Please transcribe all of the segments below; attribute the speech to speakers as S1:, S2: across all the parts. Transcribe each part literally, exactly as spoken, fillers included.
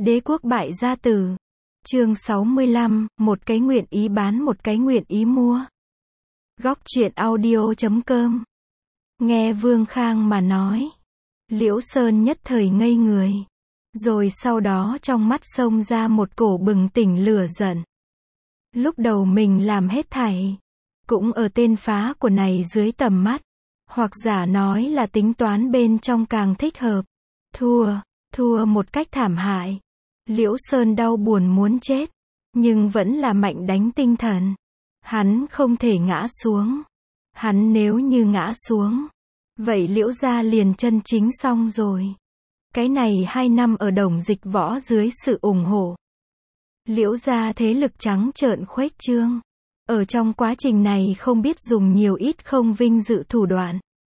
S1: Đế quốc bại gia tử. Chương sáu mươi lăm, một cái nguyện ý bán một cái nguyện ý mua. Góc truyện audio chấm com. Nghe Vương Khang mà nói, Liễu Sơn nhất thời ngây người. Rồi sau đó trong mắt xông ra một cổ bừng tỉnh lửa giận. Lúc đầu mình làm hết thảy, cũng ở tên phá của này dưới tầm mắt. Hoặc giả nói là tính toán bên trong càng thích hợp. Thua, thua một cách thảm hại. Liễu Sơn đau buồn muốn chết, nhưng vẫn là mạnh đánh tinh thần. Hắn không thể ngã xuống. Hắn nếu như ngã xuống, vậy Liễu gia liền chân chính xong rồi. Cái này hai năm ở Đồng Dịch Võ dưới sự ủng hộ, Liễu gia thế lực trắng trợn khuếch trương. Ở trong quá trình này không biết dùng nhiều ít không vinh dự thủ đoạn.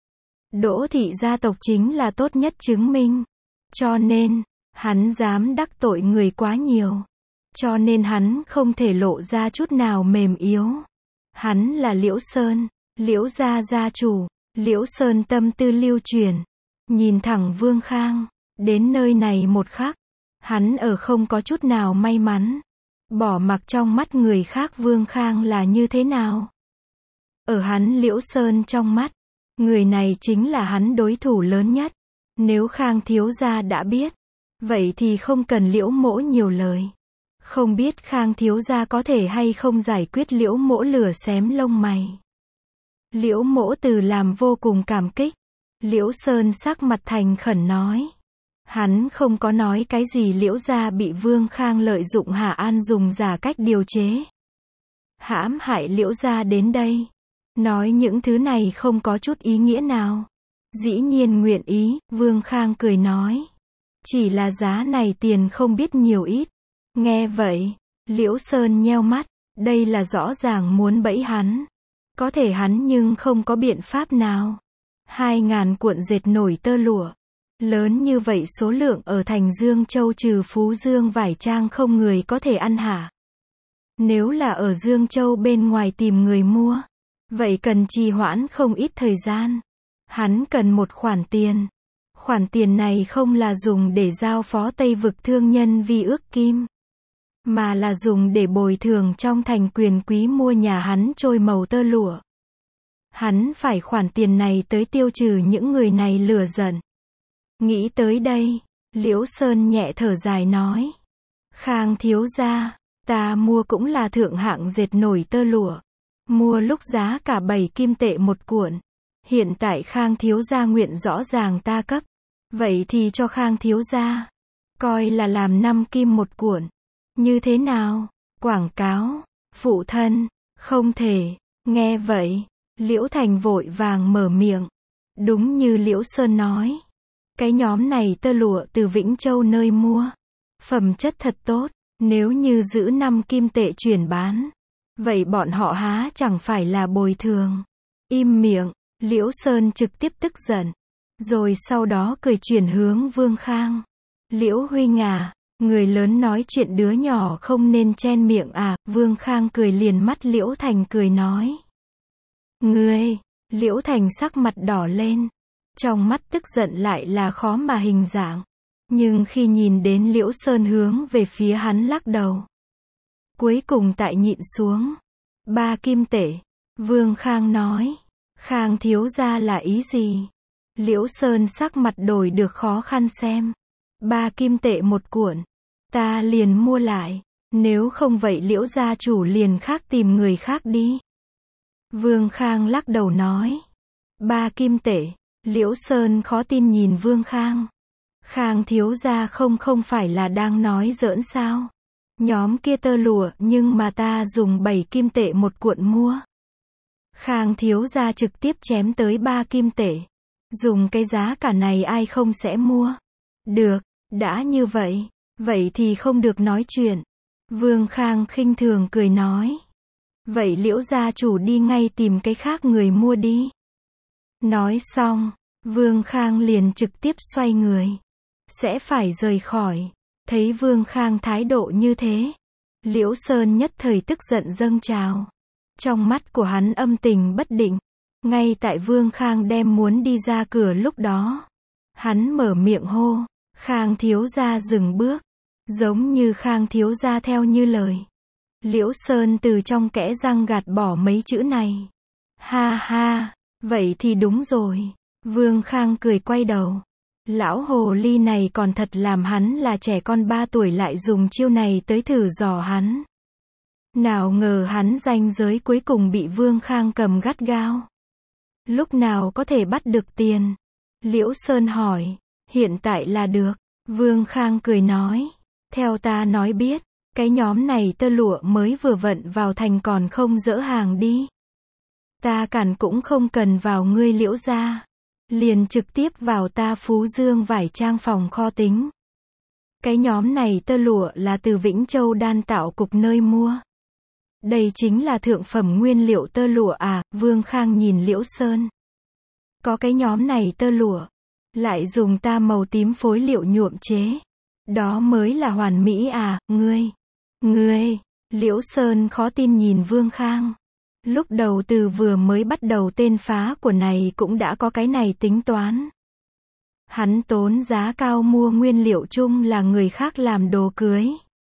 S1: Đỗ thị gia tộc chính là tốt nhất chứng minh. Cho nên, hắn dám đắc tội người quá nhiều. Cho nên hắn không thể lộ ra chút nào mềm yếu. Hắn là Liễu Sơn, Liễu gia gia chủ. Liễu Sơn tâm tư lưu chuyển, nhìn thẳng Vương Khang. Đến nơi này một khắc, hắn ở không có chút nào may mắn. Bỏ mặc trong mắt người khác Vương Khang là như thế nào. Ở hắn Liễu Sơn trong mắt, người này chính là hắn đối thủ lớn nhất. Nếu Khang thiếu gia đã biết, vậy thì không cần Liễu mỗ nhiều lời. Không biết Khang thiếu gia có thể hay không giải quyết Liễu mỗ lửa xém lông mày. Liễu mỗ từ làm vô cùng cảm kích. Liễu Sơn sắc mặt thành khẩn nói. Hắn không có nói cái gì Liễu gia bị Vương Khang lợi dụng Hà An dùng giả cách điều chế. Hãm hại Liễu gia đến đây. Nói những thứ này không có chút ý nghĩa nào. Dĩ nhiên nguyện ý, Vương Khang cười nói. Chỉ là giá này tiền không biết nhiều ít. Nghe vậy, Liễu Sơn nheo mắt, đây là rõ ràng muốn bẫy hắn. Có thể hắn nhưng không có biện pháp nào. Hai ngàn cuộn dệt nổi tơ lụa. Lớn như vậy số lượng ở thành Dương Châu trừ Phú Dương vải trang không người có thể ăn hả? Nếu là ở Dương Châu bên ngoài tìm người mua, vậy cần trì hoãn không ít thời gian. Hắn cần một khoản tiền. Khoản tiền này không là dùng để giao phó Tây vực thương nhân vi ước kim, mà là dùng để bồi thường trong thành quyền quý mua nhà hắn trôi màu tơ lụa. Hắn phải khoản tiền này tới tiêu trừ những người này lừa giận. Nghĩ tới đây, Liễu Sơn nhẹ thở dài nói. Khang thiếu gia, ta mua cũng là thượng hạng dệt nổi tơ lụa. Mua lúc giá cả bảy kim tệ một cuộn. Hiện tại Khang thiếu gia nguyện rõ ràng ta cấp. Vậy thì cho Khang thiếu gia. Coi là làm năm kim một cuộn. Như thế nào? Quảng cáo. Phụ thân. Không thể. Nghe vậy, Liễu Thành vội vàng mở miệng. Đúng như Liễu Sơn nói. Cái nhóm này tơ lụa từ Vĩnh Châu nơi mua. Phẩm chất thật tốt. Nếu như giữ năm kim tệ chuyển bán, vậy bọn họ há chẳng phải là bồi thường. Im miệng. Liễu Sơn trực tiếp tức giận. Rồi sau đó cười chuyển hướng Vương Khang. Liễu huynh à, người lớn nói chuyện đứa nhỏ không nên chen miệng à. Vương Khang cười liền mắt Liễu Thành cười nói. Ngươi, Liễu Thành sắc mặt đỏ lên. Trong mắt tức giận lại là khó mà hình dạng. Nhưng khi nhìn đến Liễu Sơn hướng về phía hắn lắc đầu. Cuối cùng tại nhịn xuống. Ba kim tệ. Vương Khang nói. Khang thiếu gia là ý gì? Liễu Sơn sắc mặt đổi được khó khăn xem. Ba kim tệ một cuộn. Ta liền mua lại. Nếu không vậy Liễu gia chủ liền khác tìm người khác đi. Vương Khang lắc đầu nói. Ba kim tệ. Liễu Sơn khó tin nhìn Vương Khang. Khang thiếu gia không không phải là đang nói giỡn sao? Nhóm kia tơ lụa nhưng mà ta dùng bảy kim tệ một cuộn mua. Khang thiếu gia trực tiếp chém tới ba kim tệ. Dùng cái giá cả này ai không sẽ mua. Được, đã như vậy, vậy thì không được nói chuyện. Vương Khang khinh thường cười nói. Vậy Liễu gia chủ đi ngay tìm cái khác người mua đi. Nói xong, Vương Khang liền trực tiếp xoay người. Sẽ phải rời khỏi. Thấy Vương Khang thái độ như thế, Liễu Sơn nhất thời tức giận dâng trào. Trong mắt của hắn âm tình bất định. Ngay tại Vương Khang đem muốn đi ra cửa lúc đó, hắn mở miệng hô. Khang thiếu gia dừng bước. Giống như Khang thiếu gia theo như lời. Liễu Sơn từ trong kẽ răng gạt bỏ mấy chữ này. Ha ha, vậy thì đúng rồi. Vương Khang cười quay đầu. Lão hồ ly này còn thật làm hắn là trẻ con ba tuổi lại dùng chiêu này tới thử dò hắn. Nào ngờ hắn ranh giới cuối cùng bị Vương Khang cầm gắt gao. Lúc nào có thể bắt được tiền? Liễu Sơn hỏi. Hiện tại là được. Vương Khang cười nói. Theo ta nói biết, cái nhóm này tơ lụa mới vừa vận vào thành còn không dỡ hàng đi. Ta cản cũng không cần vào ngươi Liễu gia. Liền trực tiếp vào ta Phú Dương vải trang phòng kho tính. Cái nhóm này tơ lụa là từ Vĩnh Châu đan tạo cục nơi mua. Đây chính là thượng phẩm nguyên liệu tơ lụa à, Vương Khang nhìn Liễu Sơn. Có cái nhóm này tơ lụa, lại dùng ta màu tím phối liệu nhuộm chế. Đó mới là hoàn mỹ à, ngươi. Ngươi, Liễu Sơn khó tin nhìn Vương Khang. Lúc đầu từ vừa mới bắt đầu tên phá của này cũng đã có cái này tính toán. Hắn tốn giá cao mua nguyên liệu chung là người khác làm đồ cưới.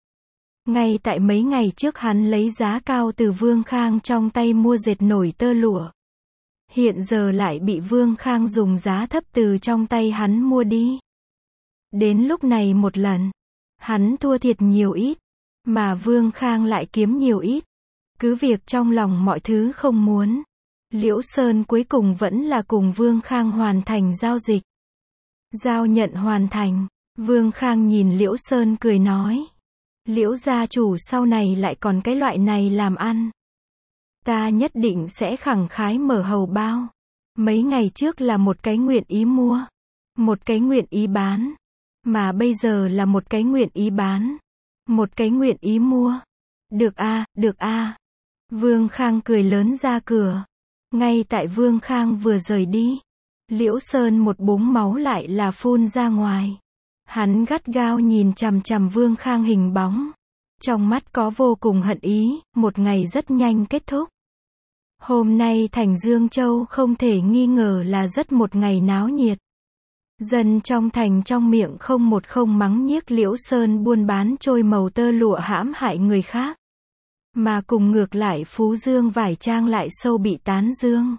S1: Ngay tại mấy ngày trước hắn lấy giá cao từ Vương Khang trong tay mua dệt nổi tơ lụa. Hiện giờ lại bị Vương Khang dùng giá thấp từ trong tay hắn mua đi. Đến lúc này một lần, hắn thua thiệt nhiều ít, mà Vương Khang lại kiếm nhiều ít. Cứ việc trong lòng mọi thứ không muốn, Liễu Sơn cuối cùng vẫn là cùng Vương Khang hoàn thành giao dịch. Giao nhận hoàn thành, Vương Khang nhìn Liễu Sơn cười nói. Liễu gia chủ sau này lại còn cái loại này làm ăn. Ta nhất định sẽ khẳng khái mở hầu bao. Mấy ngày trước là một cái nguyện ý mua, một cái nguyện ý bán, mà bây giờ là một cái nguyện ý bán, một cái nguyện ý mua. Được a, được a. Vương Khang cười lớn ra cửa. Ngay tại Vương Khang vừa rời đi, Liễu Sơn một búng máu lại là phun ra ngoài. Hắn gắt gao nhìn chằm chằm Vương Khang hình bóng. Trong mắt có vô cùng hận ý, một ngày rất nhanh kết thúc. Hôm nay thành Dương Châu không thể nghi ngờ là rất một ngày náo nhiệt. Dân trong thành trong miệng không một không mắng nhiếc Liễu Sơn buôn bán trôi màu tơ lụa hãm hại người khác. Mà cùng ngược lại Phú Dương vải trang lại sâu bị tán dương.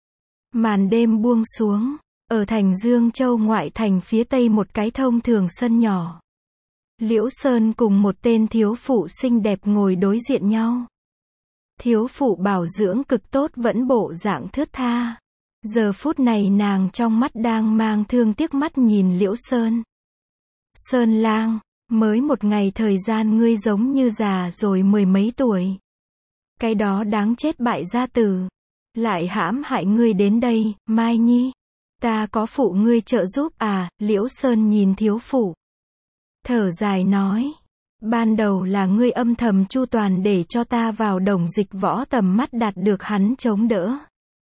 S1: Màn đêm buông xuống, ở thành Dương Châu ngoại thành phía tây một cái thông thường sân nhỏ. Liễu Sơn cùng một tên thiếu phụ xinh đẹp ngồi đối diện nhau. Thiếu phụ bảo dưỡng cực tốt vẫn bộ dạng thướt tha. Giờ phút này nàng trong mắt đang mang thương tiếc mắt nhìn Liễu Sơn. Sơn lang, mới một ngày thời gian ngươi giống như già rồi mười mấy tuổi. Cái đó đáng chết bại gia tử. Lại hãm hại ngươi đến đây, Mai Nhi. Ta có phụ ngươi trợ giúp à, Liễu Sơn nhìn thiếu phụ. Thở dài nói. Ban đầu là ngươi âm thầm chu toàn để cho ta vào đồng dịch võ tầm mắt đạt được hắn chống đỡ.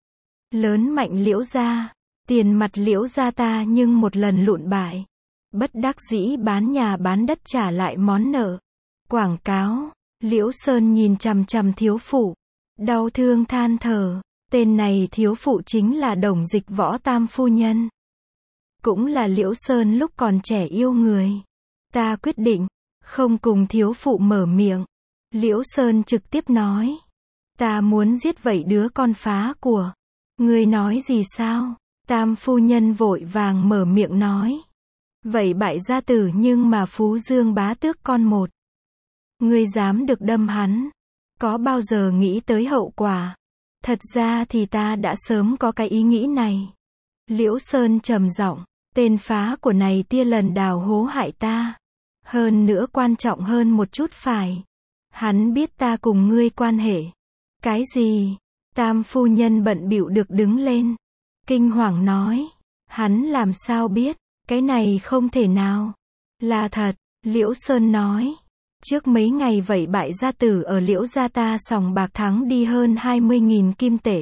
S1: Lớn mạnh Liễu gia, tiền mặt Liễu gia ta nhưng một lần lụn bại. Bất đắc dĩ bán nhà bán đất trả lại món nợ. Quảng cáo, Liễu Sơn nhìn chằm chằm thiếu phụ. Đau thương than thở, tên này thiếu phụ chính là đồng dịch võ tam phu nhân. Cũng là Liễu Sơn lúc còn trẻ yêu người. Ta quyết định, không cùng thiếu phụ mở miệng. Liễu Sơn trực tiếp nói. Ta muốn giết vậy đứa con phá của. Ngươi nói gì sao? Tam phu nhân vội vàng mở miệng nói. Vậy bại gia tử nhưng mà Phú Dương bá tước con một. Ngươi dám được đâm hắn. Có bao giờ nghĩ tới hậu quả? Thật ra thì ta đã sớm có cái ý nghĩ này. Liễu Sơn trầm giọng. Tên phá của này tia lần đào hố hại ta. Hơn nữa quan trọng hơn một chút phải. Hắn biết ta cùng ngươi quan hệ. Cái gì? Tam phu nhân bận bịu được đứng lên. Kinh hoàng nói. Hắn làm sao biết? Cái này không thể nào. Là thật, Liễu Sơn nói. Trước mấy ngày vậy bại gia tử ở Liễu gia ta sòng bạc thắng đi hơn hai mươi nghìn kim tệ.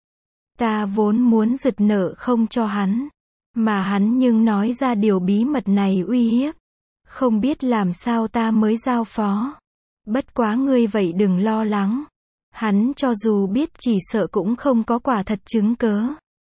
S1: Ta vốn muốn giật nợ không cho hắn. Mà hắn nhưng nói ra điều bí mật này uy hiếp. Không biết làm sao ta mới giao phó. Bất quá ngươi vậy đừng lo lắng. Hắn cho dù biết chỉ sợ cũng không có quả thật chứng cớ.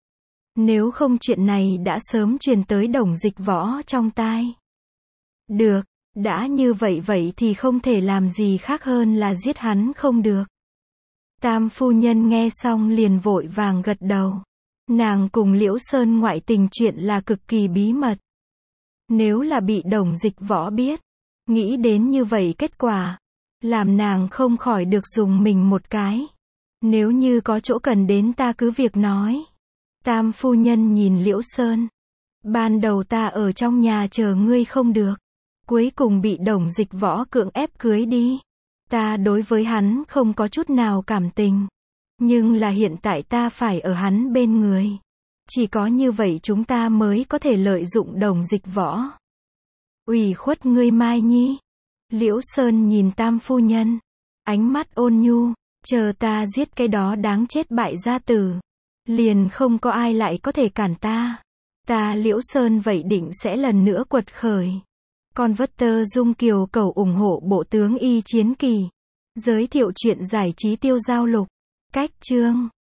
S1: Nếu không chuyện này đã sớm truyền tới đồng dịch võ trong tai. Được, Đã như vậy vậy thì không thể làm gì khác hơn là giết hắn không được. Tam phu nhân nghe xong liền vội vàng gật đầu. Nàng cùng Liễu Sơn ngoại tình chuyện là cực kỳ bí mật. Nếu là bị Đồng Dịch Võ biết, nghĩ đến như vậy kết quả, làm nàng không khỏi được dùng mình một cái. Nếu như có chỗ cần đến ta cứ việc nói. Tam phu nhân nhìn Liễu Sơn. Ban đầu ta ở trong nhà chờ ngươi không được. Cuối cùng bị Đồng Dịch Võ cưỡng ép cưới đi. Ta đối với hắn không có chút nào cảm tình. Nhưng là hiện tại ta phải ở hắn bên người. Chỉ có như vậy chúng ta mới có thể lợi dụng Đồng Dịch Võ. Ủy khuất ngươi Mai Nhi. Liễu Sơn nhìn Tam phu nhân. Ánh mắt ôn nhu. Chờ ta giết cái đó đáng chết bại gia tử. Liền không có ai lại có thể cản ta. Ta Liễu Sơn vậy định sẽ lần nữa quật khởi. Con vất tơ Dung Kiều cầu ủng hộ bộ tướng Y Chiến Kỳ. Giới thiệu truyện giải trí tiêu giao lục. Cách chương